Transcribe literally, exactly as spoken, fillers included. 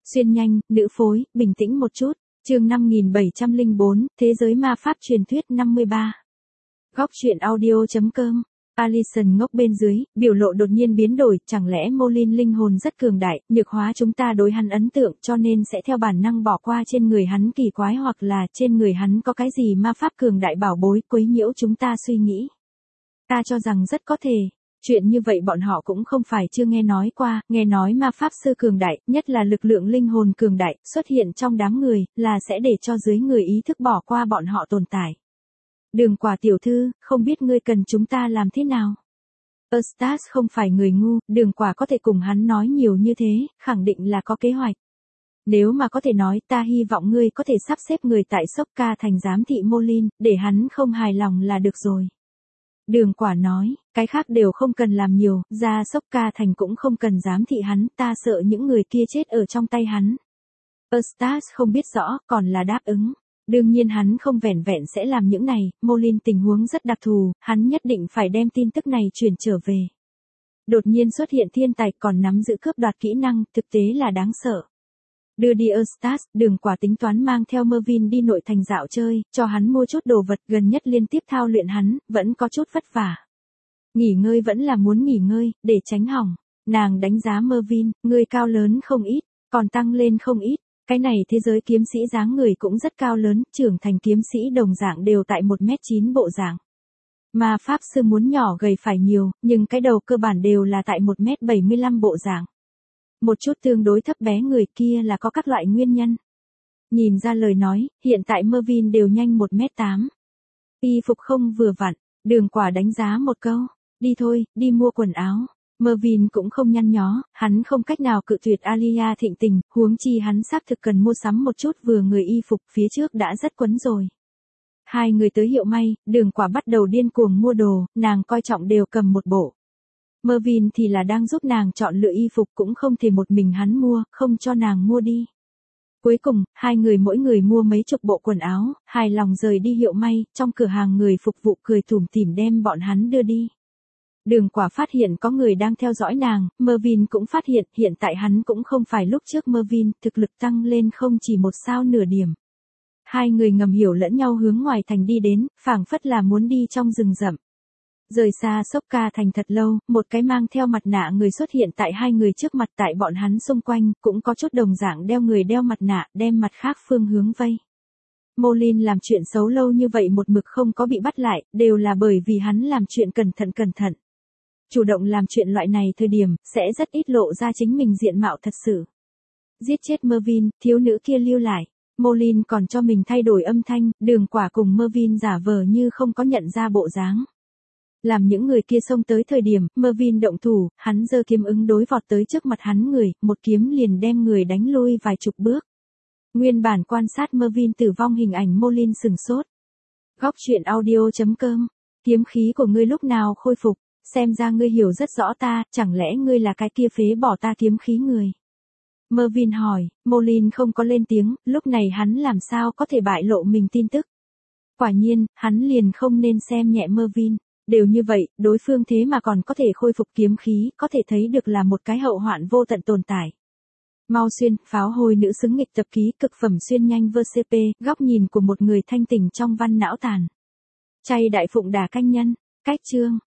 Xuyên nhanh, nữ phối, bình tĩnh một chút. Chương năm nghìn bảy trăm lẻ bốn, Thế giới ma pháp truyền thuyết năm mươi ba. Góc truyện audio.com. Alison ngốc bên dưới, biểu lộ đột nhiên biến đổi, chẳng lẽ Molin linh hồn rất cường đại, nhược hóa chúng ta đối hắn ấn tượng cho nên sẽ theo bản năng bỏ qua trên người hắn kỳ quái hoặc là trên người hắn có cái gì ma pháp cường đại bảo bối quấy nhiễu chúng ta suy nghĩ. Ta cho rằng rất có thể. Chuyện như vậy bọn họ cũng không phải chưa nghe nói qua, nghe nói ma pháp sư cường đại, nhất là lực lượng linh hồn cường đại, xuất hiện trong đám người, là sẽ để cho dưới người ý thức bỏ qua bọn họ tồn tại. Đường Quả tiểu thư, không biết ngươi cần chúng ta làm thế nào? Eustace không phải người ngu, Đường Quả có thể cùng hắn nói nhiều như thế, khẳng định là có kế hoạch. Nếu mà có thể nói, ta hy vọng ngươi có thể sắp xếp người tại Sokka thành giám thị Molin, để hắn không hài lòng là được rồi. Đường Quả nói, cái khác đều không cần làm nhiều, ra Sokka thành cũng không cần giám thị hắn, ta sợ những người kia chết ở trong tay hắn. Eustace không biết rõ, còn là đáp ứng. Đương nhiên hắn không vẻn vẹn sẽ làm những này, Molin tình huống rất đặc thù, hắn nhất định phải đem tin tức này truyền trở về. Đột nhiên xuất hiện thiên tài còn nắm giữ cướp đoạt kỹ năng, thực tế là đáng sợ. Đưa đi Eustace, Đường Quả tính toán mang theo Mervyn đi nội thành dạo chơi, cho hắn mua chút đồ vật gần nhất liên tiếp thao luyện hắn, vẫn có chút vất vả. Nghỉ ngơi vẫn là muốn nghỉ ngơi, để tránh hỏng. Nàng đánh giá Mervyn, người cao lớn không ít, còn tăng lên không ít. Cái này thế giới kiếm sĩ dáng người cũng rất cao lớn, trưởng thành kiếm sĩ đồng dạng đều tại một mét chín bộ dạng. Mà pháp sư muốn nhỏ gầy phải nhiều, nhưng cái đầu cơ bản đều là tại một mét bảy mươi lăm bộ dạng. Một chút tương đối thấp bé người kia là có các loại nguyên nhân. Nhìn ra lời nói, hiện tại Mervyn đều nhanh một mét tám. Y phục không vừa vặn, Đường Quả đánh giá một câu, đi thôi, đi mua quần áo. Mervyn cũng không nhăn nhó, hắn không cách nào cự tuyệt Alia thịnh tình, huống chi hắn xác thực cần mua sắm một chút vừa người y phục phía trước đã rất quấn rồi. Hai người tới hiệu may, Đường Quả bắt đầu điên cuồng mua đồ, nàng coi trọng đều cầm một bộ. Mervyn thì là đang giúp nàng chọn lựa y phục cũng không thể một mình hắn mua, không cho nàng mua đi. Cuối cùng, hai người mỗi người mua mấy chục bộ quần áo, hài lòng rời đi hiệu may, trong cửa hàng người phục vụ cười tủm tỉm đem bọn hắn đưa đi. Đường Quả phát hiện có người đang theo dõi nàng, Mervyn cũng phát hiện hiện tại hắn cũng không phải lúc trước Mervyn, thực lực tăng lên không chỉ một sao nửa điểm. Hai người ngầm hiểu lẫn nhau hướng ngoài thành đi đến, phảng phất là muốn đi trong rừng rậm. Rời xa Sokka thành thật lâu, một cái mang theo mặt nạ người xuất hiện tại hai người trước mặt tại bọn hắn xung quanh, cũng có chút đồng dạng đeo người đeo mặt nạ, đem mặt khác phương hướng vây. Molin làm chuyện xấu lâu như vậy một mực không có bị bắt lại, đều là bởi vì hắn làm chuyện cẩn thận cẩn thận. Chủ động làm chuyện loại này thời điểm, sẽ rất ít lộ ra chính mình diện mạo thật sự. Giết chết Mervyn, thiếu nữ kia lưu lại. Molin còn cho mình thay đổi âm thanh, Đường Quả cùng Mervyn giả vờ như không có nhận ra bộ dáng. Làm những người kia xông tới thời điểm, Mervyn động thủ, hắn giơ kiếm ứng đối vọt tới trước mặt hắn người, một kiếm liền đem người đánh lui vài chục bước. Nguyên bản quan sát Mervyn tử vong hình ảnh Molin sừng sốt. Góc truyện audio.com. Kiếm khí của ngươi lúc nào khôi phục? Xem ra ngươi hiểu rất rõ ta, chẳng lẽ ngươi là cái kia phế bỏ ta kiếm khí người? Mervyn hỏi, Molin không có lên tiếng, lúc này hắn làm sao có thể bại lộ mình tin tức. Quả nhiên, hắn liền không nên xem nhẹ Mervyn. Đều như vậy, đối phương thế mà còn có thể khôi phục kiếm khí, có thể thấy được là một cái hậu hoạn vô tận tồn tại. Mau xuyên, pháo hồi nữ xứng nghịch tập ký cực phẩm xuyên nhanh vê xê pê, góc nhìn của một người thanh tỉnh trong văn não tàn. Chay đại phụng đà canh nhân, cách chương.